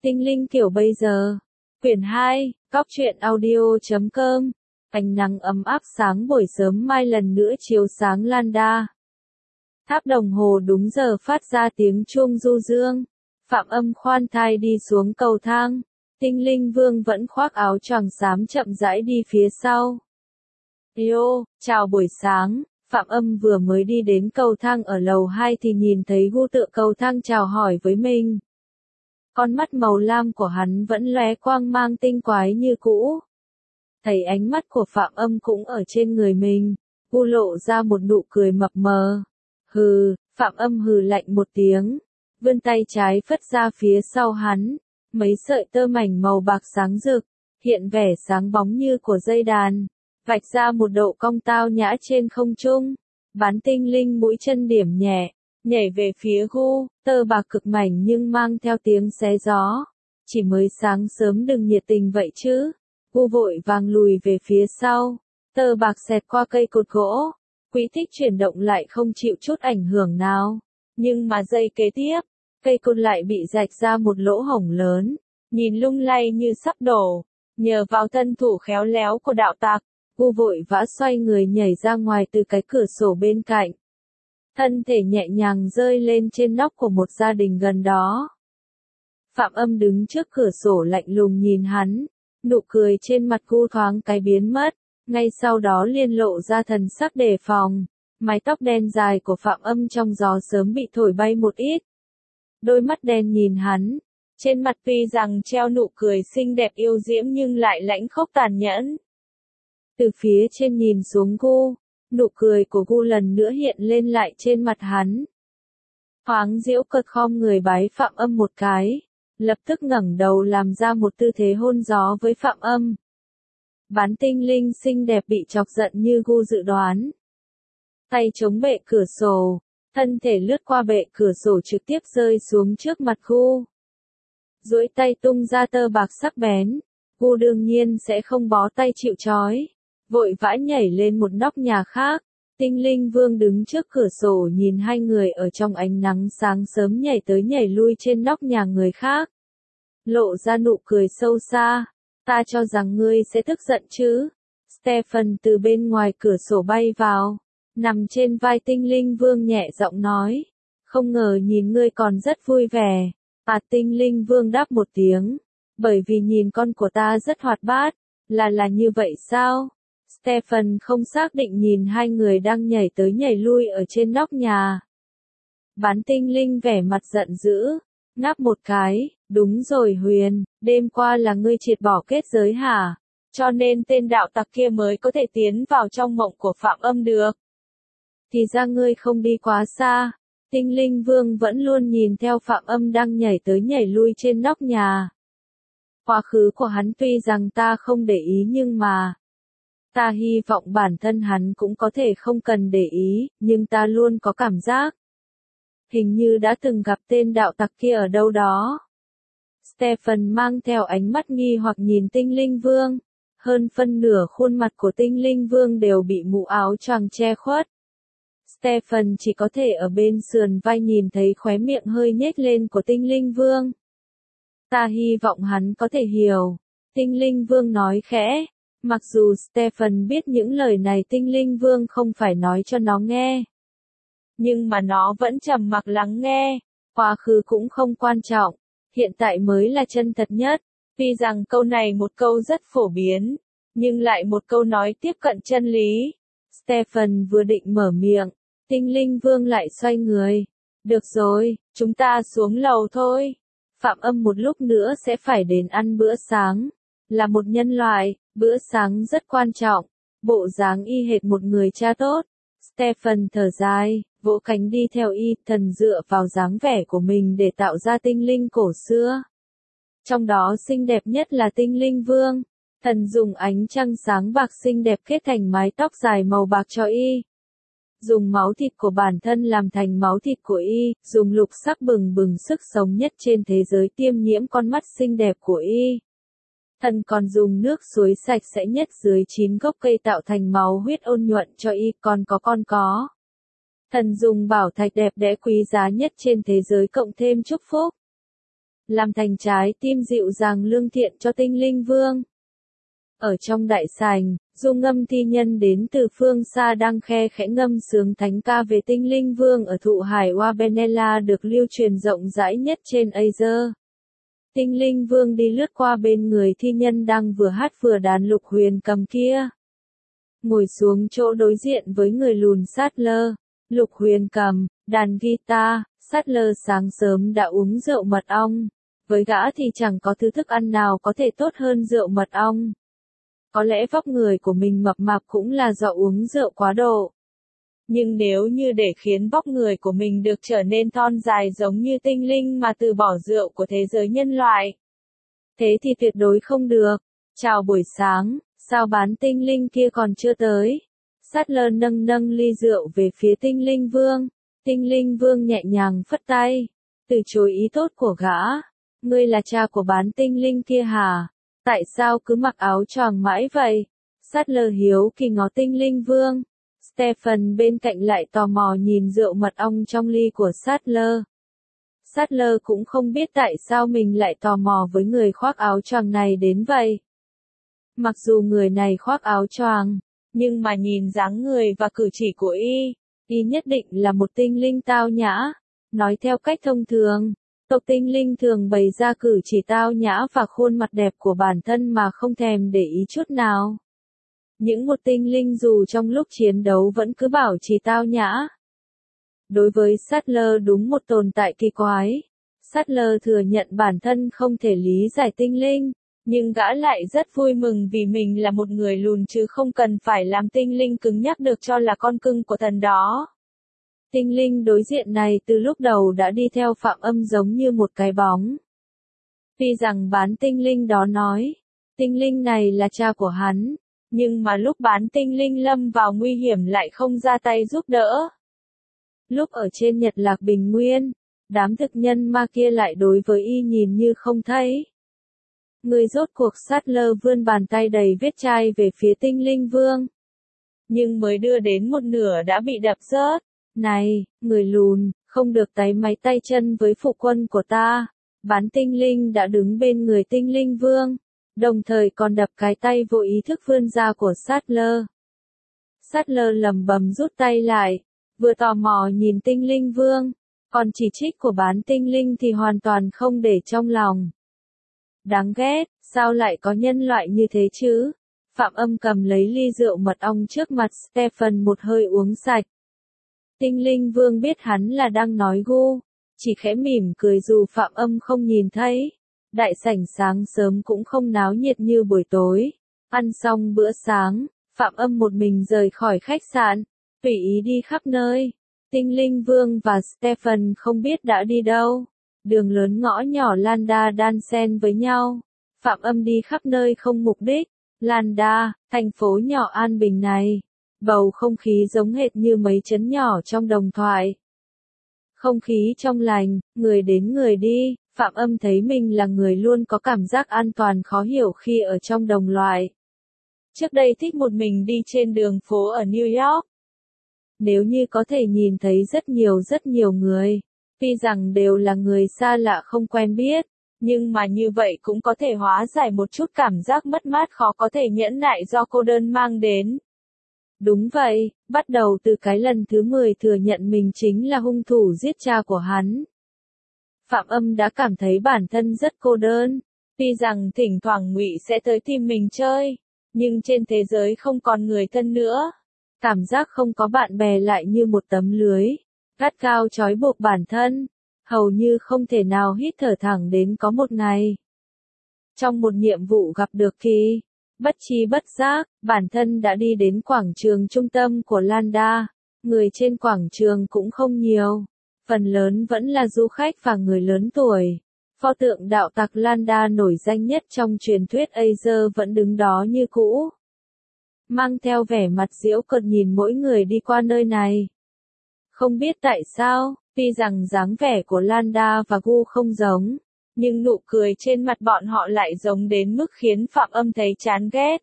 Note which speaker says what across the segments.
Speaker 1: Tinh linh kiểu bây giờ. Quyển 2, Góc truyện audio.com. Ánh nắng ấm áp sáng buổi sớm mai lần nữa chiếu sáng Landa. Tháp đồng hồ đúng giờ phát ra tiếng chuông du dương. Phạm Âm khoan thai đi xuống cầu thang. Tinh linh vương vẫn khoác áo choàng xám chậm rãi đi phía sau. Yo, chào buổi sáng. Phạm Âm vừa mới đi đến cầu thang ở lầu 2 thì nhìn thấy Gu tựa cầu thang chào hỏi với mình. Con mắt màu lam của hắn vẫn lóe quang mang tinh quái như cũ. Thấy ánh mắt của Phạm Âm cũng ở trên người mình, Gu lộ ra một nụ cười mập mờ. Hừ, Phạm Âm hừ lạnh một tiếng, vươn tay trái phất ra phía sau hắn, mấy sợi tơ mảnh màu bạc sáng rực, hiện vẻ sáng bóng như của dây đàn, vạch ra một độ cong tao nhã trên không trung. Bán tinh linh mũi chân điểm nhẹ, nhảy về phía Gu, tơ bạc cực mảnh nhưng mang theo tiếng xé gió. Chỉ mới sáng sớm đừng nhiệt tình vậy chứ. Gu vội vàng lùi về phía sau, tơ bạc xẹt qua cây cột gỗ, quỹ tích chuyển động lại không chịu chút ảnh hưởng nào. Nhưng mà giây kế tiếp, cây cột lại bị rạch ra một lỗ hổng lớn, nhìn lung lay như sắp đổ. Nhờ vào thân thủ khéo léo của đạo tặc, Gu vội vã xoay người nhảy ra ngoài từ cái cửa sổ bên cạnh. Thân thể nhẹ nhàng rơi lên trên nóc của một gia đình gần đó. Phạm Âm đứng trước cửa sổ lạnh lùng nhìn hắn, nụ cười trên mặt Gu thoáng cái biến mất, ngay sau đó liền lộ ra thần sắc đề phòng. Mái tóc đen dài của Phạm Âm trong gió sớm bị thổi bay một ít. Đôi mắt đen nhìn hắn, trên mặt tuy rằng treo nụ cười xinh đẹp yêu diễm nhưng lại lãnh khốc tàn nhẫn. Từ phía trên nhìn xuống Gu, nụ cười của Gu lần nữa hiện lên lại trên mặt hắn. Thoáng giễu cợt khom người bái Phạm Âm một cái, lập tức ngẩng đầu làm ra một tư thế hôn gió với Phạm Âm. Bán tinh linh xinh đẹp bị chọc giận như Gu dự đoán. Tay chống bệ cửa sổ, thân thể lướt qua bệ cửa sổ trực tiếp rơi xuống trước mặt Gu. Duỗi tay tung ra tơ bạc sắc bén, Gu đương nhiên sẽ không bó tay chịu trói, vội vã nhảy lên một nóc nhà khác. Tinh linh vương đứng trước cửa sổ nhìn hai người ở trong ánh nắng sáng sớm nhảy tới nhảy lui trên nóc nhà người khác. Lộ ra nụ cười sâu xa. Ta cho rằng ngươi sẽ tức giận chứ. Stephen từ bên ngoài cửa sổ bay vào, nằm trên vai tinh linh vương nhẹ giọng nói. Không ngờ nhìn ngươi còn rất vui vẻ. Tinh linh vương đáp một tiếng. Bởi vì nhìn con của ta rất hoạt bát. Là như vậy sao? Stephen không xác định nhìn hai người đang nhảy tới nhảy lui ở trên nóc nhà. Bán tinh linh vẻ mặt giận dữ, ngáp một cái, đúng rồi Huyền, đêm qua là ngươi triệt bỏ kết giới hả? Cho nên tên đạo tặc kia mới có thể tiến vào trong mộng của Phạm Âm được. Thì ra ngươi không đi quá xa. Tinh linh vương vẫn luôn nhìn theo Phạm Âm đang nhảy tới nhảy lui trên nóc nhà. Quá khứ của hắn tuy rằng ta không để ý nhưng mà ta hy vọng bản thân hắn cũng có thể không cần để ý, nhưng ta luôn có cảm giác. Hình như đã từng gặp tên đạo tặc kia ở đâu đó. Stephen mang theo ánh mắt nghi hoặc nhìn tinh linh vương. Hơn phân nửa khuôn mặt của tinh linh vương đều bị mũ áo choàng che khuất. Stephen chỉ có thể ở bên sườn vai nhìn thấy khóe miệng hơi nhếch lên của tinh linh vương. Ta hy vọng hắn có thể hiểu. Tinh linh vương nói khẽ. Mặc dù Stephen biết những lời này tinh linh vương không phải nói cho nó nghe. Nhưng mà nó vẫn trầm mặc lắng nghe. Quá khứ cũng không quan trọng. Hiện tại mới là chân thật nhất. Tuy rằng câu này một câu rất phổ biến, nhưng lại một câu nói tiếp cận chân lý. Stephen vừa định mở miệng, tinh linh vương lại xoay người. Được rồi, chúng ta xuống lầu thôi. Phạm Âm một lúc nữa sẽ phải đến ăn bữa sáng. Là một nhân loại, bữa sáng rất quan trọng. Bộ dáng y hệt một người cha tốt. Stephen thở dài, vỗ cánh đi theo y, thần dựa vào dáng vẻ của mình để tạo ra tinh linh cổ xưa. Trong đó xinh đẹp nhất là tinh linh vương. Thần dùng ánh trăng sáng bạc xinh đẹp kết thành mái tóc dài màu bạc cho y. Dùng máu thịt của bản thân làm thành máu thịt của y, dùng lục sắc bừng bừng sức sống nhất trên thế giới tiêm nhiễm con mắt xinh đẹp của y. Thần còn dùng nước suối sạch sẽ nhất dưới 9 gốc cây tạo thành máu huyết ôn nhuận cho y, còn có. Thần dùng bảo thạch đẹp đẽ quý giá nhất trên thế giới cộng thêm chúc phúc. làm thành trái tim dịu dàng lương thiện cho tinh linh vương. Ở trong đại sảnh, du ngâm thi nhân đến từ phương xa đang khe khẽ ngâm sướng thánh ca về tinh linh vương ở thụ hải Wabenella được lưu truyền rộng rãi nhất trên Asia. Tinh linh vương đi lướt qua bên người thi nhân đang vừa hát vừa đàn lục huyền cầm kia. Ngồi xuống chỗ đối diện với người lùn Sattler, lục huyền cầm, đàn guitar, Sattler sáng sớm đã uống rượu mật ong. Với gã thì chẳng có thứ thức ăn nào có thể tốt hơn rượu mật ong. Có lẽ vóc người của mình mập mạp cũng là do uống rượu quá độ. Nhưng nếu như để khiến vóc người của mình được trở nên thon dài giống như tinh linh mà từ bỏ rượu của thế giới nhân loại, thế thì tuyệt đối không được. Chào buổi sáng, sao bán tinh linh kia còn chưa tới? Sattler nâng nâng ly rượu về phía tinh linh vương. Tinh linh vương nhẹ nhàng phất tay, từ chối ý tốt của gã. Ngươi là cha của bán tinh linh kia hả? Tại sao cứ mặc áo choàng mãi vậy? Sattler hiếu kỳ ngó tinh linh vương. Stephen bên cạnh lại tò mò nhìn rượu mật ong trong ly của Sattler. Sattler cũng không biết tại sao mình lại tò mò với người khoác áo choàng này đến vậy. Mặc dù người này khoác áo choàng, nhưng mà nhìn dáng người và cử chỉ của y nhất định là một tinh linh tao nhã. Nói theo cách thông thường, tộc tinh linh thường bày ra cử chỉ tao nhã và khuôn mặt đẹp của bản thân mà không thèm để ý chút nào. Những một tinh linh dù trong lúc chiến đấu vẫn cứ bảo trì tao nhã. Đối với Sattler đúng một tồn tại kỳ quái. Sattler thừa nhận bản thân không thể lý giải tinh linh, nhưng gã lại rất vui mừng vì mình là một người lùn chứ không cần phải làm tinh linh cứng nhắc được cho là con cưng của thần đó. Tinh linh đối diện này từ lúc đầu đã đi theo Phạm Âm giống như một cái bóng. Tuy rằng bán tinh linh đó nói, tinh linh này là cha của hắn, nhưng mà lúc bán tinh linh lâm vào nguy hiểm lại không ra tay giúp đỡ. Lúc ở trên Nhật Lạc Bình Nguyên, đám thực nhân ma kia lại đối với y nhìn như không thấy. Người rốt cuộc Sattler vươn bàn tay đầy vết chai về phía tinh linh vương. Nhưng mới đưa đến một nửa đã bị đập rớt. Này, người lùn, không được táy máy tay chân với phụ quân của ta. Bán tinh linh đã đứng bên người tinh linh vương, đồng thời còn đập cái tay vô ý thức vươn ra của Sattler. Sattler lầm bầm rút tay lại, vừa tò mò nhìn tinh linh vương, còn chỉ trích của bán tinh linh thì hoàn toàn không để trong lòng. Đáng ghét, sao lại có nhân loại như thế chứ? Phạm Âm cầm lấy ly rượu mật ong trước mặt Stephen một hơi uống sạch. Tinh linh vương biết hắn là đang nói gu, chỉ khẽ mỉm cười dù Phạm Âm không nhìn thấy. Đại sảnh sáng sớm cũng không náo nhiệt như buổi tối. Ăn xong bữa sáng, Phạm Âm một mình rời khỏi khách sạn, tùy ý đi khắp nơi. Tinh linh vương và Stephen không biết đã đi đâu. Đường lớn ngõ nhỏ Landa đan xen với nhau. Phạm Âm đi khắp nơi không mục đích. Landa, thành phố nhỏ an bình này. Bầu không khí giống hệt như mấy trấn nhỏ trong đồng thoại. Không khí trong lành, người đến người đi. Phạm Âm thấy mình là người luôn có cảm giác an toàn khó hiểu khi ở trong đồng loại. Trước đây thích một mình đi trên đường phố ở New York. Nếu như có thể nhìn thấy rất nhiều người, tuy rằng đều là người xa lạ không quen biết, nhưng mà như vậy cũng có thể hóa giải một chút cảm giác mất mát khó có thể nhẫn nại do cô đơn mang đến. Đúng vậy, bắt đầu từ cái lần thứ 10 thừa nhận mình chính là hung thủ giết cha của hắn. Phạm Âm đã cảm thấy bản thân rất cô đơn. Tuy rằng thỉnh thoảng Ngụy sẽ tới tìm mình chơi, nhưng trên thế giới không còn người thân nữa. Cảm giác không có bạn bè lại như một tấm lưới, gắt gao trói buộc bản thân, hầu như không thể nào hít thở thẳng đến có một ngày. Trong một nhiệm vụ gặp được Kỳ, bất tri bất giác, bản thân đã đi đến quảng trường trung tâm của Landa. Người trên quảng trường cũng không nhiều. Phần lớn vẫn là du khách và người lớn tuổi. Pho tượng đạo tặc Landa nổi danh nhất trong truyền thuyết Asia vẫn đứng đó như cũ. Mang theo vẻ mặt giễu cợt nhìn mỗi người đi qua nơi này. Không biết tại sao, tuy rằng dáng vẻ của Landa và Gu không giống, nhưng nụ cười trên mặt bọn họ lại giống đến mức khiến Phạm Âm thấy chán ghét.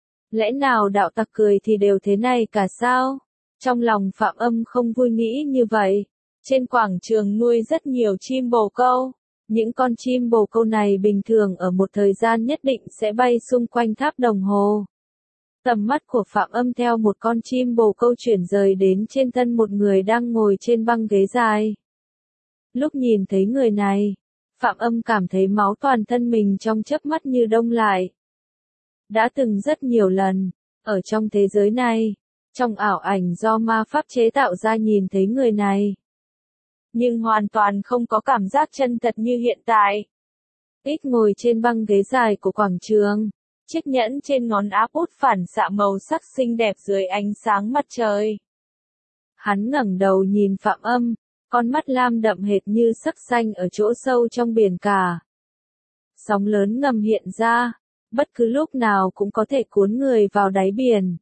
Speaker 1: Lẽ nào đạo tặc cười thì đều thế này cả sao? Trong lòng Phạm Âm không vui nghĩ như vậy. Trên quảng trường nuôi rất nhiều chim bồ câu. Những con chim bồ câu này bình thường ở một thời gian nhất định sẽ bay xung quanh tháp đồng hồ. Tầm mắt của Phạm Âm theo một con chim bồ câu chuyển rời đến trên thân một người đang ngồi trên băng ghế dài. Lúc nhìn thấy người này, Phạm Âm cảm thấy máu toàn thân mình trong chớp mắt như đông lại. Đã từng rất nhiều lần, ở trong thế giới này, trong ảo ảnh do ma pháp chế tạo ra nhìn thấy người này. Nhưng hoàn toàn không có cảm giác chân thật như hiện tại. Ít ngồi trên băng ghế dài của quảng trường, chiếc nhẫn trên ngón áp út phản xạ màu sắc xinh đẹp dưới ánh sáng mặt trời. Hắn ngẩng đầu nhìn Phạm Âm, con mắt lam đậm hệt như sắc xanh ở chỗ sâu trong biển cả. Sóng lớn ngầm hiện ra, bất cứ lúc nào cũng có thể cuốn người vào đáy biển.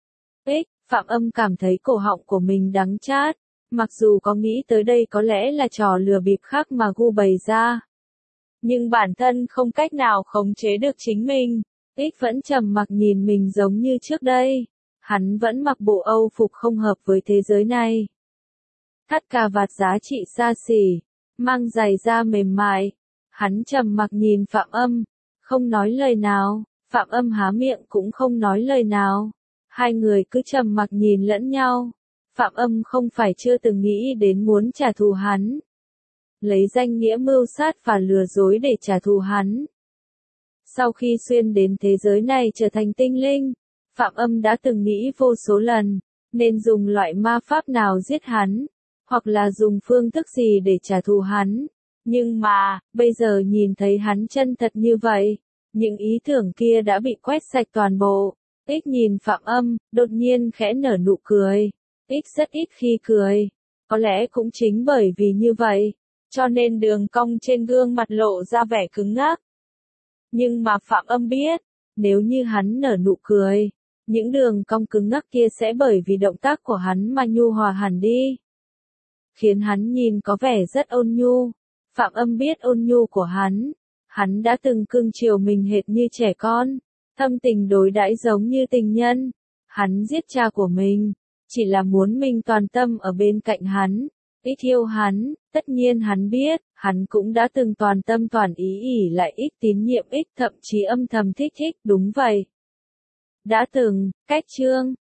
Speaker 1: Phạm Âm cảm thấy cổ họng của mình đắng chát, mặc dù có nghĩ tới đây có lẽ là trò lừa bịp khác mà Gu bày ra. Nhưng bản thân không cách nào khống chế được chính mình. Vẫn trầm mặc nhìn mình giống như trước đây. Hắn vẫn mặc bộ Âu phục không hợp với thế giới này. Thắt cà vạt giá trị xa xỉ, mang giày da mềm mại. Hắn trầm mặc nhìn Phạm Âm, không nói lời nào. Phạm Âm há miệng cũng không nói lời nào. Hai người cứ trầm mặc nhìn lẫn nhau. Phạm Âm không phải chưa từng nghĩ đến muốn trả thù hắn. Lấy danh nghĩa mưu sát và lừa dối để trả thù hắn. Sau khi xuyên đến thế giới này trở thành tinh linh, Phạm Âm đã từng nghĩ vô số lần, nên dùng loại ma pháp nào giết hắn, hoặc là dùng phương thức gì để trả thù hắn. Nhưng mà, bây giờ nhìn thấy hắn chân thật như vậy, những ý tưởng kia đã bị quét sạch toàn bộ. Nhìn Phạm Âm, đột nhiên khẽ nở nụ cười. Rất ít khi cười. Có lẽ cũng chính bởi vì như vậy, cho nên đường cong trên gương mặt lộ ra vẻ cứng ngắc. Nhưng mà Phạm Âm biết, nếu như hắn nở nụ cười, những đường cong cứng ngắc kia sẽ bởi vì động tác của hắn mà nhu hòa hẳn đi. Khiến hắn nhìn có vẻ rất ôn nhu. Phạm Âm biết ôn nhu của hắn đã từng cưng chiều mình hệt như trẻ con, thâm tình đối đãi giống như tình nhân. Hắn giết cha của mình, chỉ là muốn mình toàn tâm ở bên cạnh hắn. Yêu hắn, tất nhiên hắn biết, hắn cũng đã từng toàn tâm toàn ý ỷ lại tín nhiệm thậm chí âm thầm thích, đúng vậy. Đã từng, cách chương.